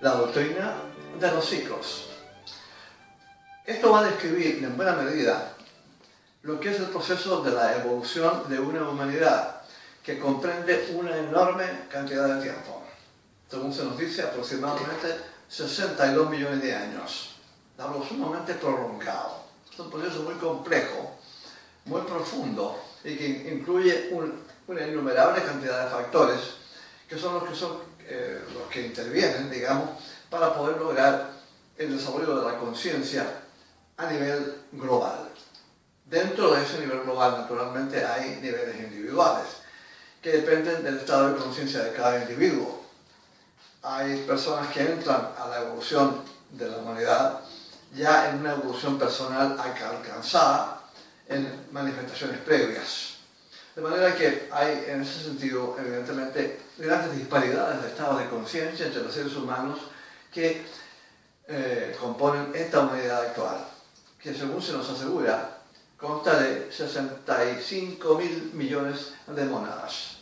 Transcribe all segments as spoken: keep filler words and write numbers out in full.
la doctrina de los ciclos. Esto va a describir en buena medida lo que es el proceso de la evolución de una humanidad que comprende una enorme cantidad de tiempo. Según se nos dice, aproximadamente sesenta y dos millones de años. Algo sumamente prolongado. Es un proceso muy complejo, muy profundo y que incluye un, una innumerable cantidad de factores que son los que, son, eh, los que intervienen, digamos, para poder lograr el desarrollo de la conciencia a nivel global. Dentro de ese nivel global, naturalmente, hay niveles individuales que dependen del estado de conciencia de cada individuo. Hay personas que entran a la evolución de la humanidad ya en una evolución personal alcanzada en manifestaciones previas. De manera que hay, en ese sentido, evidentemente, grandes disparidades de estados de conciencia entre los seres humanos que eh, componen esta humanidad actual, que según se nos asegura, consta de sesenta y cinco mil millones de mónadas.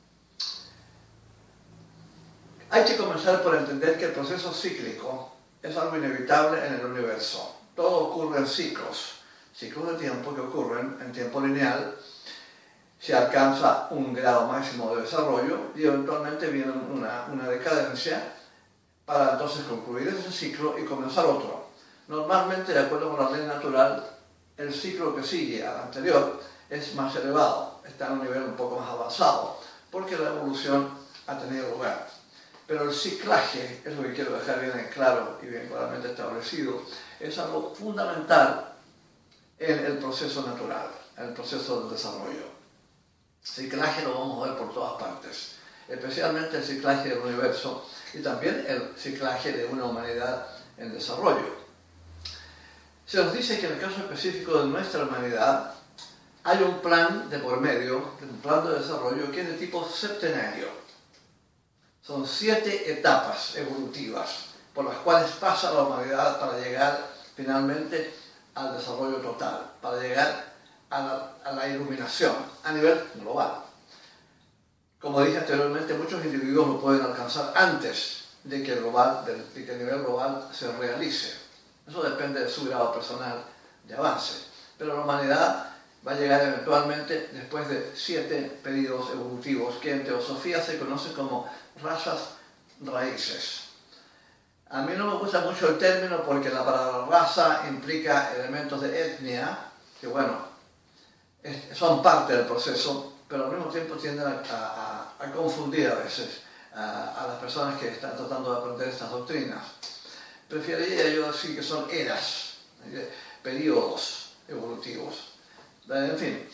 Hay que comenzar por entender que el proceso cíclico es algo inevitable en el universo. Todo ocurre en ciclos, ciclos de tiempo que ocurren en tiempo lineal. Se alcanza un grado máximo de desarrollo y eventualmente viene una, una decadencia para entonces concluir ese ciclo y comenzar otro. Normalmente, de acuerdo con la ley natural, el ciclo que sigue al anterior es más elevado, está en un nivel un poco más avanzado, porque la evolución ha tenido lugar. Pero el ciclaje, es lo que quiero dejar bien claro y bien claramente establecido, es algo fundamental en el proceso natural, en el proceso del desarrollo. Ciclaje lo vamos a ver por todas partes, especialmente el ciclaje del universo y también el ciclaje de una humanidad en desarrollo. Se nos dice que en el caso específico de nuestra humanidad hay un plan de por medio, un plan de desarrollo que es de tipo septenario. Son siete etapas evolutivas por las cuales pasa la humanidad para llegar finalmente al desarrollo total, para llegar a la, a la iluminación a nivel global. Como dije anteriormente, muchos individuos lo pueden alcanzar antes de que el, global, de que el nivel global se realice. Eso depende de su grado personal de avance. Pero la humanidad va a llegar eventualmente después de siete periodos evolutivos que en teosofía se conocen como razas raíces. A mí no me gusta mucho el término porque la palabra raza implica elementos de etnia, que bueno, es, son parte del proceso, pero al mismo tiempo tienden a, a, a confundir a veces a, a las personas que están tratando de aprender estas doctrinas. Preferiría yo decir que son eras, periodos evolutivos. En fin,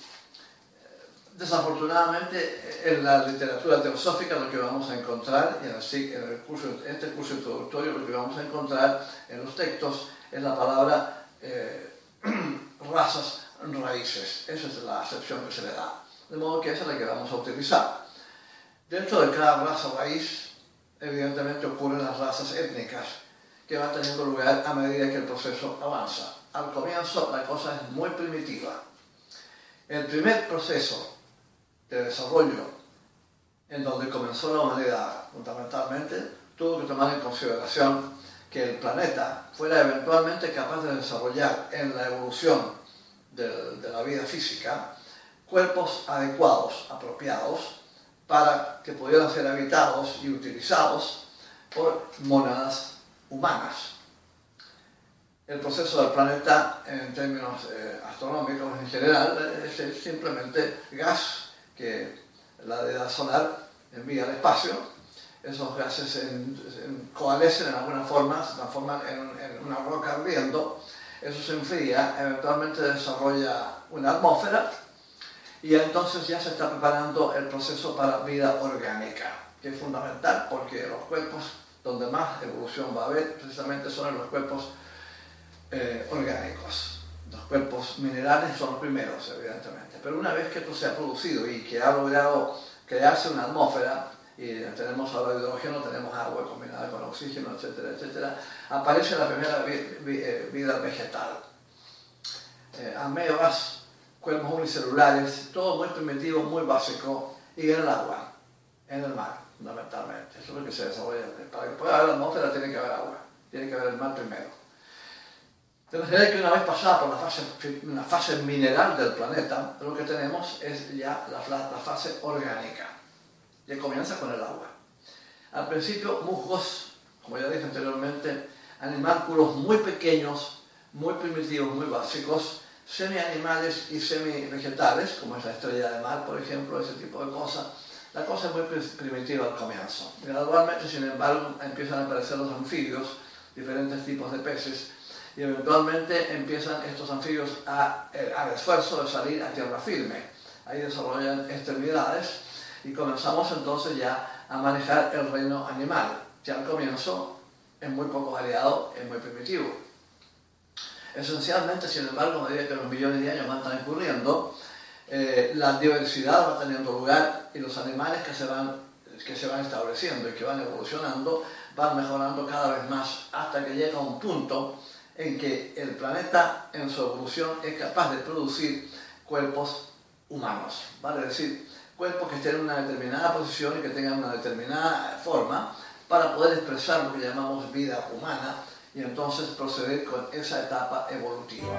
desafortunadamente en la literatura teosófica lo que vamos a encontrar, y en, el, en el curso, este curso introductorio lo que vamos a encontrar en los textos es la palabra eh, razas raíces. Esa es la acepción que se le da. De modo que esa es la que vamos a utilizar. Dentro de cada raza raíz, evidentemente ocurren las razas étnicas que van teniendo lugar a medida que el proceso avanza. Al comienzo la cosa es muy primitiva. El primer proceso de desarrollo en donde comenzó la humanidad, fundamentalmente, tuvo que tomar en consideración que el planeta fuera eventualmente capaz de desarrollar en la evolución de, de la vida física cuerpos adecuados, apropiados, para que pudieran ser habitados y utilizados por mónadas humanas. El proceso del planeta, en términos eh, astronómicos en general, es simplemente gas que la deidad solar envía al espacio. Esos gases en, en, coalescen en alguna forma, se transforman en, en una roca ardiendo. Eso se enfría, eventualmente desarrolla una atmósfera y entonces ya se está preparando el proceso para vida orgánica, que es fundamental porque los cuerpos donde más evolución va a haber precisamente son en los cuerpos Eh, orgánicos. Los cuerpos minerales son los primeros, evidentemente. Pero una vez que esto se ha producido y que ha logrado crearse una atmósfera, y tenemos ahora hidrógeno, tenemos agua combinada con oxígeno, etcétera, etcétera, aparece la primera vi vi vida vegetal. Eh, amebas, cuerpos unicelulares, todo muy primitivo, muy básico, y en el agua. en el mar, fundamentalmente. Eso es lo que se desarrolla. Para que pueda haber atmósfera tiene que haber agua, tiene que haber el mar primero. De manera que una vez pasada por la fase, una fase mineral del planeta, lo que tenemos es ya la, la fase orgánica, que comienza con el agua. Al principio, musgos, como ya dije anteriormente, animálculos muy pequeños, muy primitivos, muy básicos, semi-animales y semi-vegetales, como es la estrella de mar, por ejemplo, ese tipo de cosas. La cosa es muy primitiva al comienzo. Gradualmente, sin embargo, empiezan a aparecer los anfibios, diferentes tipos de peces, y eventualmente empiezan estos anfibios a, al esfuerzo de salir a tierra firme. Ahí desarrollan extremidades y comenzamos entonces ya a manejar el reino animal, que al comienzo es muy poco variado, es muy primitivo. Esencialmente, sin embargo, a medida que los millones de años van transcurriendo, eh, la diversidad va teniendo lugar y los animales que se, van, que se van estableciendo y que van evolucionando van mejorando cada vez más hasta que llega un punto en que el planeta en su evolución es capaz de producir cuerpos humanos, vale decir, cuerpos que estén en una determinada posición y que tengan una determinada forma para poder expresar lo que llamamos vida humana y entonces proceder con esa etapa evolutiva.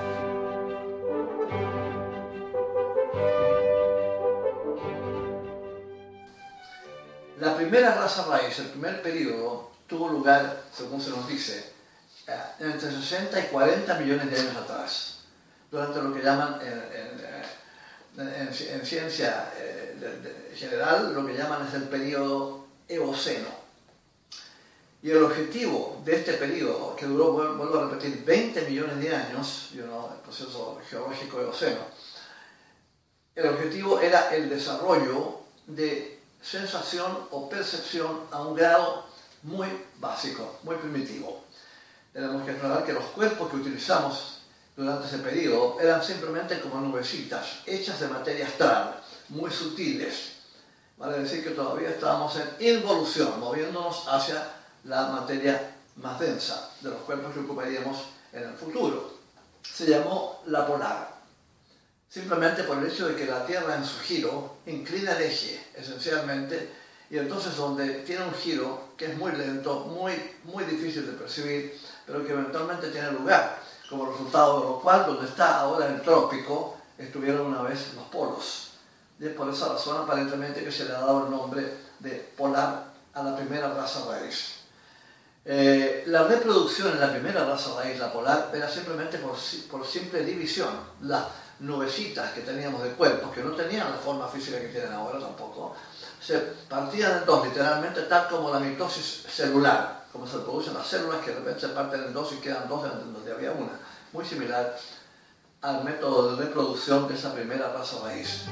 La primera raza raíz, el primer periodo, tuvo lugar, según se nos dice, entre sesenta y cuarenta millones de años atrás, durante lo que llaman en, en, en, en ciencia eh, de, de general, lo que llaman es el periodo Eoceno. Y el objetivo de este periodo, que duró, vuelvo a repetir, veinte millones de años, you know, el proceso geológico Eoceno, el objetivo era el desarrollo de sensación o percepción a un grado muy básico, muy primitivo. Tenemos que aclarar que los cuerpos que utilizamos durante ese periodo eran simplemente como nubecitas, hechas de materia astral, muy sutiles. Vale decir que todavía estábamos en involución, moviéndonos hacia la materia más densa de los cuerpos que ocuparíamos en el futuro. Se llamó la polar, simplemente por el hecho de que la Tierra en su giro inclina el eje, esencialmente, y entonces donde tiene un giro que es muy lento, muy, muy difícil de percibir, pero que eventualmente tiene lugar, como resultado de lo cual, donde está ahora el trópico, estuvieron una vez los polos. Y es por esa razón, aparentemente, que se le ha dado el nombre de polar a la primera raza raíz. Eh, la reproducción en la primera raza raíz, la polar, era simplemente por, por simple división. Las nubecitas que teníamos de cuerpos, que no tenían la forma física que tienen ahora tampoco, se partían en dos, literalmente, tal como la mitosis celular, como se producen las células que de repente se parten en dos y quedan dos donde había una. Muy similar al método de reproducción de esa primera raza raíz.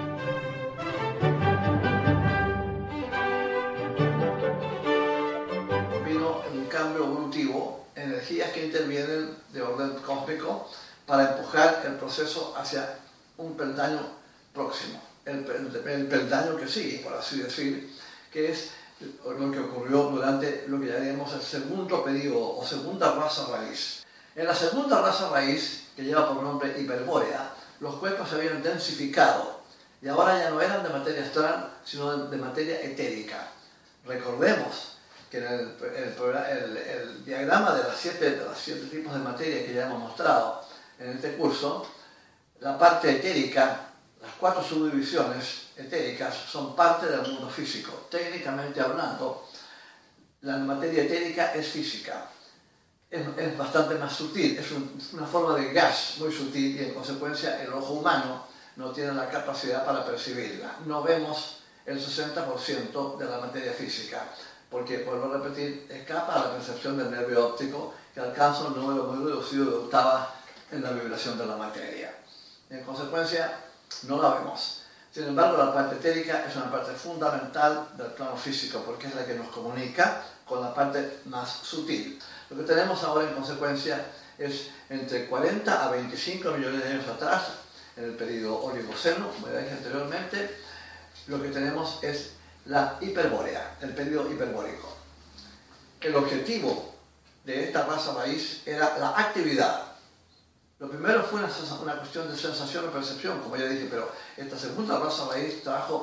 Vino un cambio evolutivo, energías que intervienen de orden cósmico para empujar el proceso hacia un peldaño próximo. El, el, el peldaño que sigue, por así decir, que es lo que ocurrió durante lo que llamaríamos el segundo periodo o segunda raza raíz. En la segunda raza raíz, que lleva por nombre hiperbórea, los cuerpos se habían densificado y ahora ya no eran de materia astral, sino de, de materia etérica. Recordemos que en el, el, el, el diagrama de, las siete, de los siete tipos de materia que ya hemos mostrado en este curso, la parte etérica, las cuatro subdivisiones etéricas son parte del mundo físico. Técnicamente hablando, la materia etérica es física, es, es bastante más sutil, es un, una forma de gas muy sutil y en consecuencia el ojo humano no tiene la capacidad para percibirla. No vemos el sesenta por ciento de la materia física, porque, vuelvo a repetir, escapa a la percepción del nervio óptico que alcanza un número muy reducido de octavas en la vibración de la materia. En consecuencia, no la vemos. Sin embargo, la parte etérica es una parte fundamental del plano físico porque es la que nos comunica con la parte más sutil. Lo que tenemos ahora, en consecuencia, es entre cuarenta a veinticinco millones de años atrás, en el periodo Oligoceno, como ya dije anteriormente, lo que tenemos es la hiperbórea, el periodo hiperbórico. El objetivo de esta raza raíz era la actividad. Lo primero fue una, una cuestión de sensación o percepción, como ya dije, pero esta segunda raza raíz trajo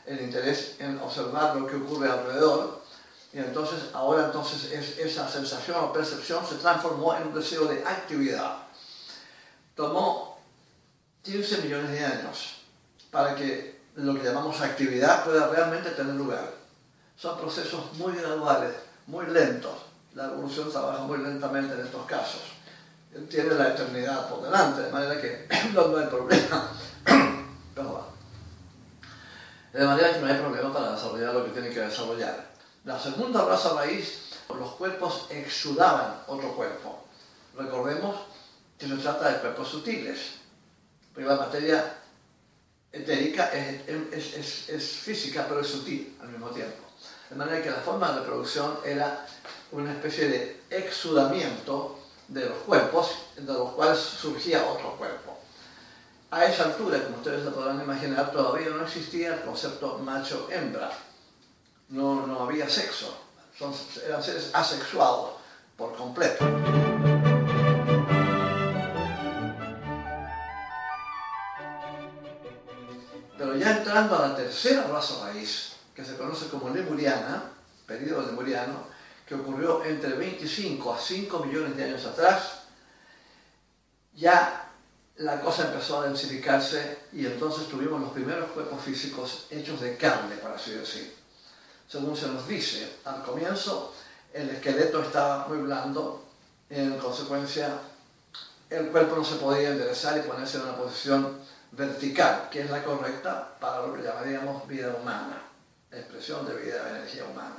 el interés en observar lo que ocurre alrededor, y entonces ahora entonces es, esa sensación o percepción se transformó en un deseo de actividad. Tomó quince millones de años para que lo que llamamos actividad pueda realmente tener lugar. Son procesos muy graduales, muy lentos. La evolución trabaja muy lentamente en estos casos. Tiene la eternidad por delante, de manera que no, no hay problema. Perdón. De manera que no hay problema para desarrollar lo que tiene que desarrollar. La segunda raza raíz, los cuerpos exudaban otro cuerpo. Recordemos que se trata de cuerpos sutiles, porque la materia etérica es, es, es, es física, pero es sutil al mismo tiempo. De manera que la forma de reproducción era una especie de exudamiento de los cuerpos, de los cuales surgía otro cuerpo. A esa altura, como ustedes se podrán imaginar, todavía no existía el concepto macho-hembra. No, no había sexo. Son, eran seres asexuados por completo. Pero ya entrando a la tercera raza raíz, que se conoce como lemuriana, periodo lemuriano, que ocurrió entre veinticinco a cinco millones de años atrás, ya la cosa empezó a densificarse y entonces tuvimos los primeros cuerpos físicos hechos de carne, por así decir. Según se nos dice, al comienzo el esqueleto estaba muy blando, en consecuencia el cuerpo no se podía enderezar y ponerse en una posición vertical, que es la correcta para lo que llamaríamos vida humana, expresión de vida de energía humana.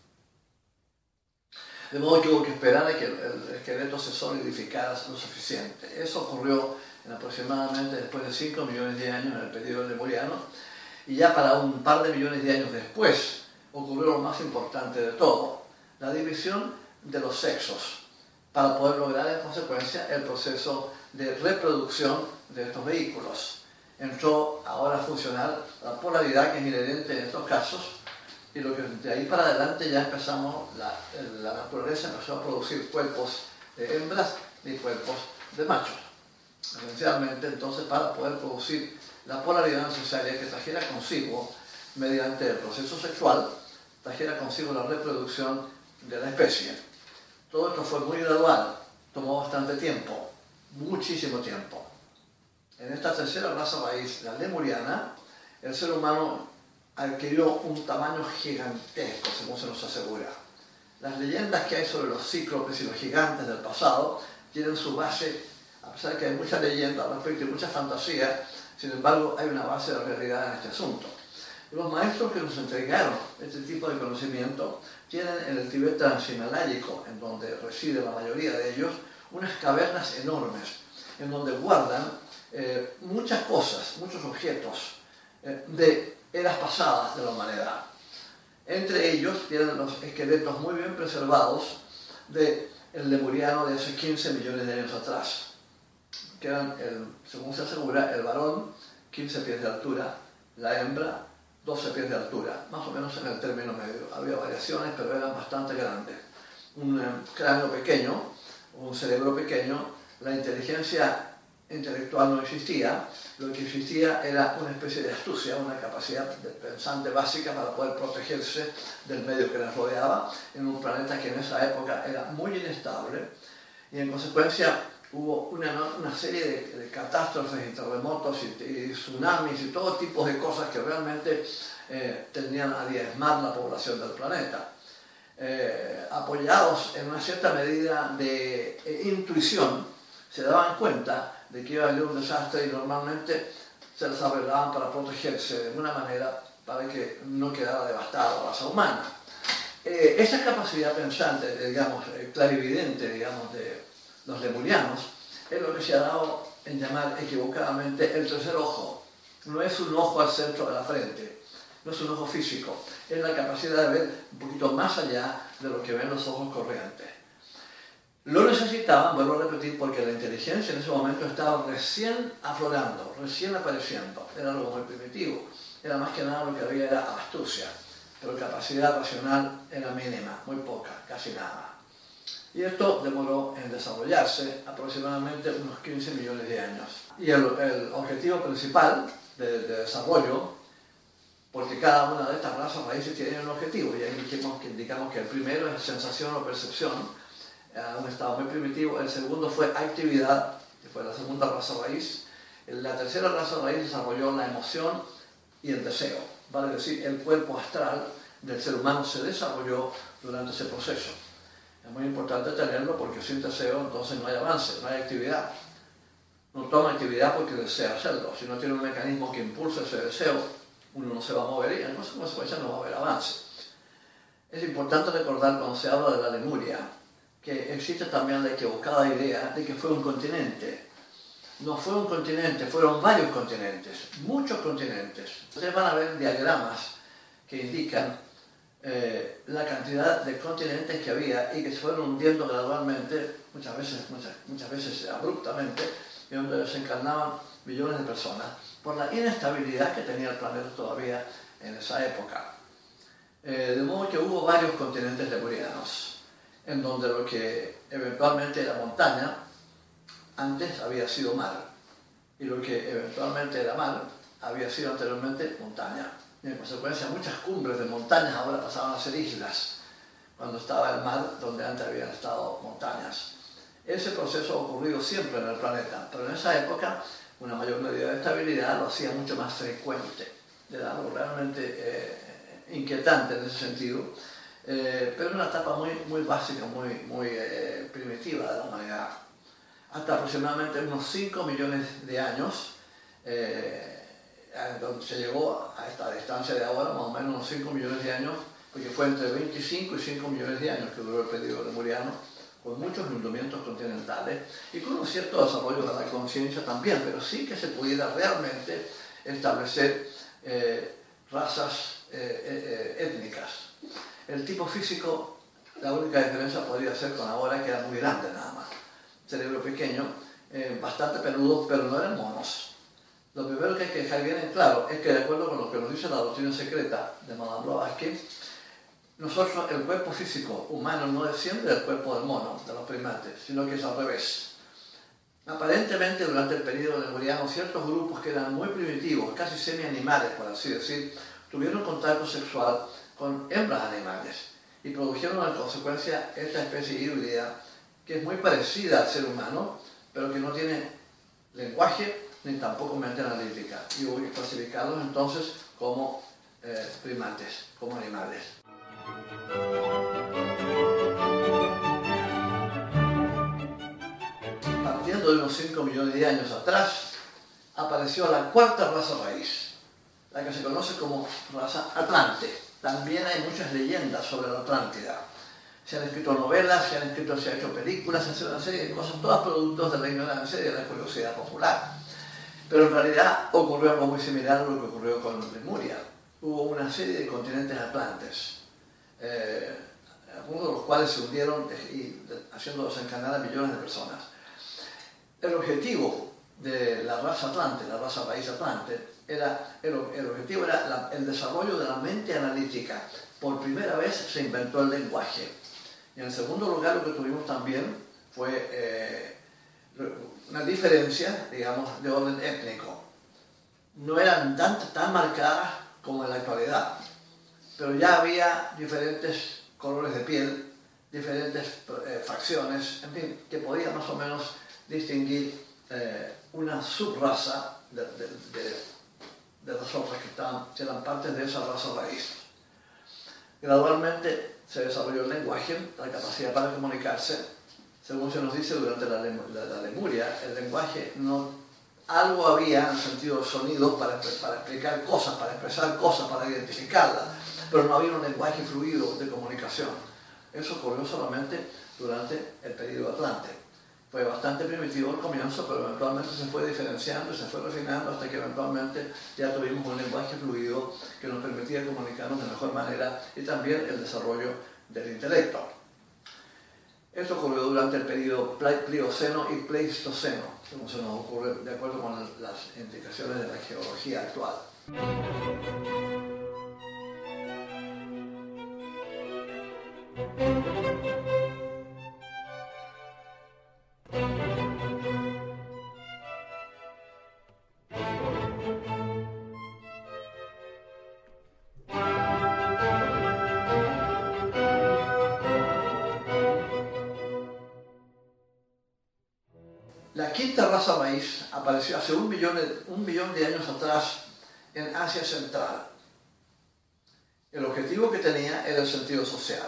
De modo que hubo que esperar a que el esqueleto se solidificara lo suficiente. Eso ocurrió en aproximadamente después de cinco millones de años en el periodo lemuriano, y ya para un par de millones de años después ocurrió lo más importante de todo, la división de los sexos, para poder lograr en consecuencia el proceso de reproducción de estos vehículos. Entró ahora a funcionar la polaridad que es inherente en estos casos, y lo que de ahí para adelante ya empezamos, la, la naturaleza empezó a producir cuerpos de hembras y cuerpos de machos. Esencialmente, entonces, para poder producir la polaridad necesaria que trajera consigo, mediante el proceso sexual, trajera consigo la reproducción de la especie. Todo esto fue muy gradual, tomó bastante tiempo, muchísimo tiempo. En esta tercera raza raíz, la lemuriana, el ser humano adquirió un tamaño gigantesco, según se nos asegura. Las leyendas que hay sobre los cíclopes y los gigantes del pasado tienen su base, a pesar de que hay mucha leyenda al respecto y mucha fantasía, sin embargo hay una base de realidad en este asunto. Los maestros que nos entregaron este tipo de conocimiento tienen en el Tibet transhimaláyico, en donde reside la mayoría de ellos, unas cavernas enormes, en donde guardan eh, muchas cosas, muchos objetos eh, de eras pasadas de la humanidad. Entre ellos tienen los esqueletos muy bien preservados del lemuriano de hace quince millones de años atrás, que eran, el, según se asegura, el varón, quince pies de altura, la hembra, doce pies de altura, más o menos en el término medio. Había variaciones, pero eran bastante grandes. Un eh, cráneo pequeño, un cerebro pequeño, la inteligencia intelectual no existía, lo que existía era una especie de astucia, una capacidad de pensante básica para poder protegerse del medio que les rodeaba, en un planeta que en esa época era muy inestable, y en consecuencia hubo una, una serie de, de catástrofes y terremotos y, y tsunamis y todo tipo de cosas que realmente eh, tendían a diezmar la población del planeta. Eh, apoyados en una cierta medida de eh, intuición, se daban cuenta de que iba a haber un desastre y normalmente se les arreglaban para protegerse de alguna manera para que no quedara devastada la raza humana. Eh, esa capacidad pensante, digamos, clarividente, digamos, de los lemurianos, es lo que se ha dado en llamar equivocadamente el tercer ojo. No es un ojo al centro de la frente, no es un ojo físico, es la capacidad de ver un poquito más allá de lo que ven los ojos corrientes. Lo necesitaban, vuelvo a repetir, porque la inteligencia en ese momento estaba recién aflorando, recién apareciendo. Era algo muy primitivo. Era más que nada lo que había era astucia, pero capacidad racional era mínima, muy poca, casi nada. Y esto demoró en desarrollarse aproximadamente unos quince millones de años. Y el, el objetivo principal de, de desarrollo porque cada una de estas razas raíces tiene un objetivo, y ahí dijimos que indicamos que el primero es sensación o percepción, a un estado muy primitivo. El segundo fue actividad, que fue la segunda raza raíz. La tercera raza raíz desarrolló la emoción y el deseo, vale decir, el cuerpo astral del ser humano se desarrolló durante ese proceso. Es muy importante tenerlo porque sin deseo entonces no hay avance, no hay actividad. No toma actividad porque desea hacerlo. Si no tiene un mecanismo que impulse ese deseo, uno no se va a mover y en consecuencia no va a haber avance. Es importante recordar cuando se habla de la Lemuria que existe también la equivocada idea de que fue un continente. No fue un continente, fueron varios continentes, muchos continentes. Ustedes van a ver diagramas que indican eh, la cantidad de continentes que había y que se fueron hundiendo gradualmente, muchas veces, muchas, muchas veces abruptamente, y donde desencarnaban millones de personas, por la inestabilidad que tenía el planeta todavía en esa época. Eh, de modo que hubo varios continentes lemurianos, en donde lo que eventualmente era montaña, antes había sido mar, y lo que eventualmente era mar, había sido anteriormente montaña. Y en consecuencia muchas cumbres de montañas ahora pasaban a ser islas, cuando estaba el mar donde antes habían estado montañas. Ese proceso ha ocurrido siempre en el planeta, pero en esa época una mayor medida de estabilidad lo hacía mucho más frecuente. Era algo realmente eh, inquietante en ese sentido, eh, pero una etapa muy, muy básica, muy, muy eh, primitiva de la humanidad. Hasta aproximadamente unos cinco millones de años, eh, donde se llegó a esta distancia de ahora, más o menos unos cinco millones de años, porque fue entre veinticinco y cinco millones de años que duró el periodo lemuriano, con muchos hundimientos continentales y con un cierto desarrollo de la conciencia también, pero sí que se pudiera realmente establecer eh, razas eh, eh, étnicas. El tipo físico, la única diferencia podría ser con ahora, que era muy grande nada más. Cerebro pequeño, eh, bastante peludo, pero no eran monos. Lo primero que hay que dejar bien en claro es que, de acuerdo con lo que nos dice la doctrina secreta de Madame Blavatsky, nosotros, el cuerpo físico humano no desciende del cuerpo del mono, de los primates, sino que es al revés. Aparentemente, durante el periodo lemuriano, ciertos grupos que eran muy primitivos, casi semi-animales, por así decir, tuvieron contacto sexual con hembras animales y produjeron en consecuencia esta especie híbrida que es muy parecida al ser humano, pero que no tiene lenguaje ni tampoco mente analítica. Y hubo que clasificarlos entonces como eh, primates, como animales. Partiendo de unos cinco millones de años atrás, apareció la cuarta raza raíz, la que se conoce como raza Atlante. También hay muchas leyendas sobre la Atlántida. Se han escrito novelas, se han escrito, se han hecho películas, se han hecho una serie de cosas, todas productos de la ignorancia y de la curiosidad popular. Pero en realidad ocurrió algo muy similar a lo que ocurrió con Lemuria. Hubo una serie de continentes atlantes, eh, algunos de los cuales se hundieron y haciendo desencarnar a millones de personas. El objetivo de la raza Atlante, la raza raíz Atlante, era, el, el objetivo era la, el desarrollo de la mente analítica. Por primera vez se inventó el lenguaje. Y en segundo lugar, lo que tuvimos también fue eh, una diferencia, digamos, de orden étnico. No eran tan, tan marcadas como en la actualidad, pero ya había diferentes colores de piel, diferentes eh, facciones, en fin, que podía más o menos distinguir eh, una subraza de, de, de, de las otras que, estaban, que eran partes de esa raza raíz. Gradualmente se desarrolló el lenguaje, la capacidad para comunicarse. Según se nos dice durante la, la, la Lemuria, el lenguaje no, algo había en el sentido de sonidos para, para explicar cosas, para expresar cosas, para identificarlas, pero no había un lenguaje fluido de comunicación. Eso ocurrió solamente durante el periodo Atlante. Fue bastante primitivo al comienzo, pero eventualmente se fue diferenciando y se fue refinando hasta que eventualmente ya tuvimos un lenguaje fluido que nos permitía comunicarnos de mejor manera y también el desarrollo del intelecto. Esto ocurrió durante el periodo Plioceno y Pleistoceno, como se nos ocurre de acuerdo con las indicaciones de la geología actual. La quinta raza raíz apareció hace un millón, de, un millón de años atrás en Asia Central. El objetivo que tenía era el sentido social.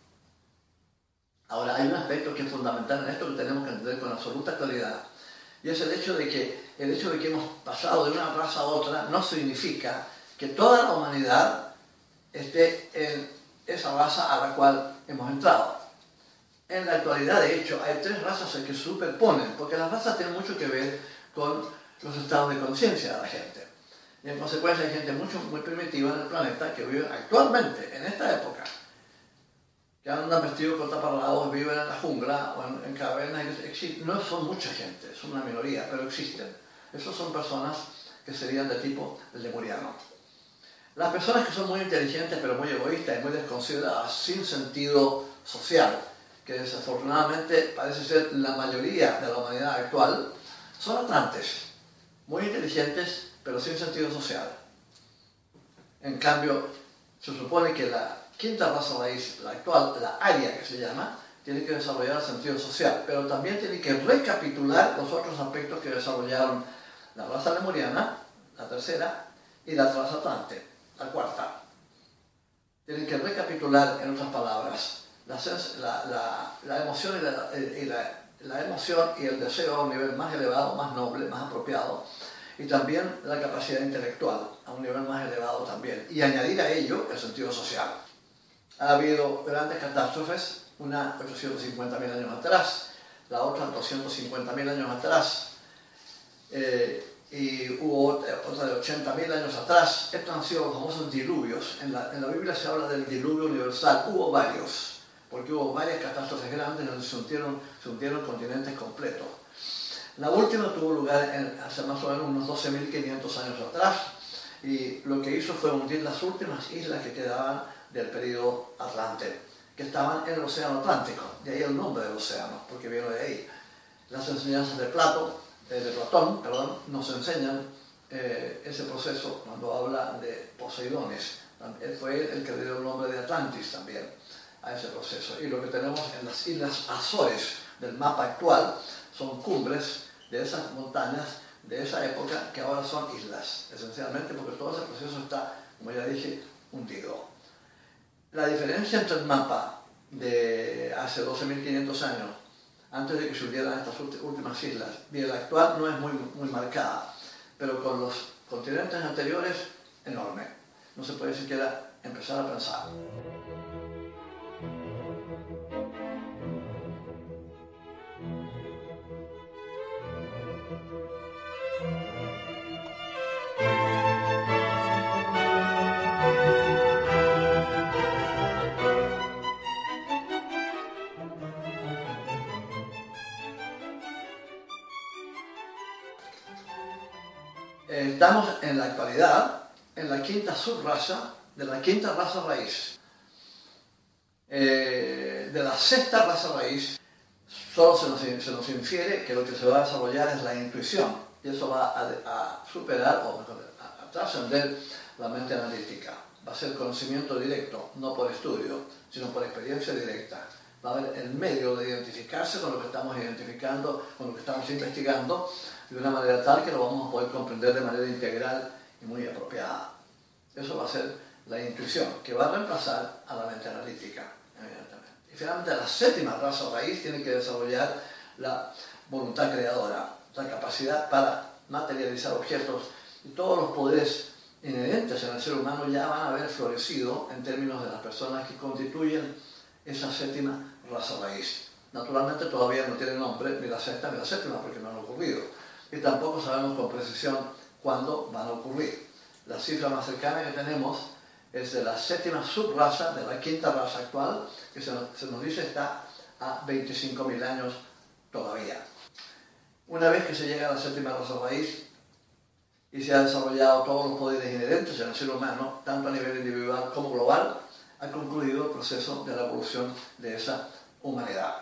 Ahora, hay un aspecto que es fundamental en esto que tenemos que entender con absoluta claridad, y es el hecho de que el hecho de que hemos pasado de una raza a otra no significa que toda la humanidad esté en esa raza a la cual hemos entrado. En la actualidad, de hecho, hay tres razas que se superponen, porque las razas tienen mucho que ver con los estados de conciencia de la gente. Y en consecuencia hay gente mucho, muy primitiva en el planeta que vive actualmente, en esta época, que andan vestidos con taparrabos, viven en la jungla o en, en cavernas. No son mucha gente, son una minoría, pero existen. Esas son personas que serían de tipo lemuriano. Las personas que son muy inteligentes, pero muy egoístas y muy desconsideradas, sin sentido social, que desafortunadamente parece ser la mayoría de la humanidad actual, son atlantes, muy inteligentes, pero sin sentido social. En cambio, se supone que la quinta raza raíz, la actual, la aria que se llama, tiene que desarrollar el sentido social, pero también tiene que recapitular los otros aspectos que desarrollaron la raza lemuriana, la tercera, y la transatlante, la cuarta. Tienen que recapitular, en otras palabras, La, la, la, la emoción, y, la, y la, la emoción y el deseo a un nivel más elevado, más noble, más apropiado, y también la capacidad intelectual a un nivel más elevado también, y añadir a ello el sentido social. Ha habido grandes catástrofes, una ochocientos cincuenta mil años atrás, la otra doscientos cincuenta mil años atrás, eh, y hubo otra de ochenta mil años atrás. Estos han sido los famosos diluvios. En la, en la Biblia se habla del diluvio universal, hubo varios, porque hubo varias catástrofes grandes donde se hundieron, se hundieron continentes completos. La última tuvo lugar en, hace más o menos unos doce mil quinientos años atrás, y lo que hizo fue hundir las últimas islas que quedaban del periodo Atlante, que estaban en el océano Atlántico, de ahí el nombre del océano, porque viene de ahí. Las enseñanzas de, Plato, eh, de Platón perdón, nos enseñan eh, ese proceso cuando habla de Poseidones. Él fue el que le dio el nombre de Atlantis también a ese proceso. Y lo que tenemos en las islas Azores del mapa actual son cumbres de esas montañas de esa época que ahora son islas, esencialmente porque todo ese proceso está, como ya dije, hundido. La diferencia entre el mapa de hace doce mil quinientos años, antes de que se hundieran estas últimas islas, y el actual no es muy, muy marcada, pero con los continentes anteriores, enorme. No se puede siquiera empezar a pensar. Estamos en la actualidad en la quinta subraza de la quinta raza raíz. Eh, de la sexta raza raíz solo se nos, se nos infiere que lo que se va a desarrollar es la intuición, y eso va a, a superar o a, a trascender la mente analítica. Va a ser conocimiento directo, no por estudio, sino por experiencia directa. Va a haber el medio de identificarse con lo que estamos identificando, con lo que estamos investigando, de una manera tal que lo vamos a poder comprender de manera integral y muy apropiada. Eso va a ser la intuición, que va a reemplazar a la mente analítica, evidentemente. Y finalmente, la séptima raza raíz tiene que desarrollar la voluntad creadora, la capacidad para materializar objetos, y todos los poderes inherentes en el ser humano ya van a haber florecido en términos de las personas que constituyen esa séptima raza raíz. Naturalmente todavía no tiene nombre ni la sexta ni la séptima porque no han ocurrido, y tampoco sabemos con precisión cuándo van a ocurrir. La cifra más cercana que tenemos es de la séptima subraza de la quinta raza actual, que se nos, se nos dice está a veinticinco mil años todavía. Una vez que se llega a la séptima raza raíz y se han desarrollado todos los poderes inherentes en el ser humano, tanto a nivel individual como global, ha concluido el proceso de la evolución de esa humanidad.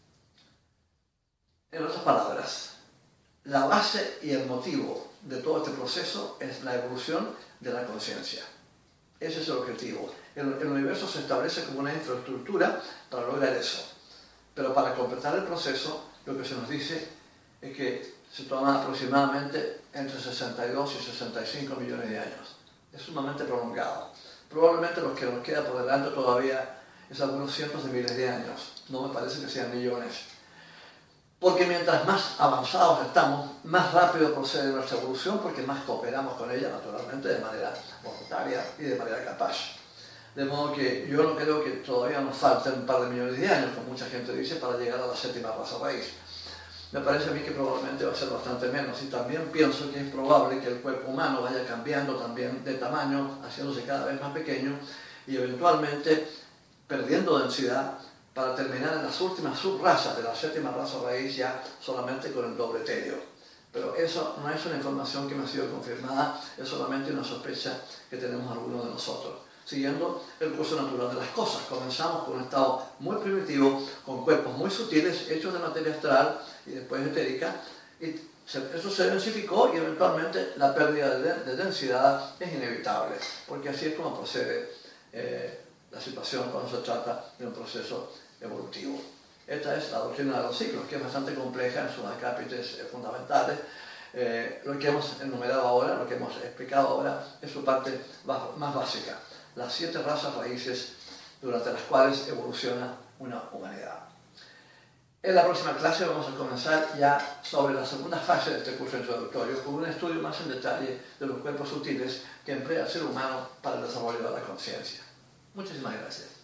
En otras palabras, la base y el motivo de todo este proceso es la evolución de la conciencia. Ese es el objetivo. El, el universo se establece como una infraestructura para lograr eso. Pero para completar el proceso, lo que se nos dice es que se toma aproximadamente entre sesenta y dos y sesenta y cinco millones de años. Es sumamente prolongado. Probablemente lo que nos queda por delante todavía es algunos cientos de miles de años. No me parece que sean millones. Porque mientras más avanzados estamos, más rápido procede nuestra evolución, porque más cooperamos con ella, naturalmente, de manera voluntaria y de manera capaz. De modo que yo no creo que todavía nos falten un par de millones de años, como mucha gente dice, para llegar a la séptima raza raíz. Me parece a mí que probablemente va a ser bastante menos, y también pienso que es probable que el cuerpo humano vaya cambiando también de tamaño, haciéndose cada vez más pequeño, y eventualmente perdiendo densidad, para terminar en las últimas subrazas de la séptima raza raíz ya solamente con el doble etéreo. Pero eso no es una información que me ha sido confirmada, es solamente una sospecha que tenemos algunos de nosotros, siguiendo el curso natural de las cosas. Comenzamos con un estado muy primitivo, con cuerpos muy sutiles, hechos de materia astral y después etérica, y eso se densificó y eventualmente la pérdida de, de densidad es inevitable, porque así es como procede eh, la situación cuando se trata de un proceso evolutivo. Esta es la doctrina de los ciclos, que es bastante compleja en sus acápites eh, fundamentales. Eh, lo que hemos enumerado ahora, lo que hemos explicado ahora, es su parte más básica, las siete razas raíces durante las cuales evoluciona una humanidad. En la próxima clase vamos a comenzar ya sobre la segunda fase de este curso introductorio, con un estudio más en detalle de los cuerpos sutiles que emplea el ser humano para el desarrollo de la conciencia. Muchísimas gracias.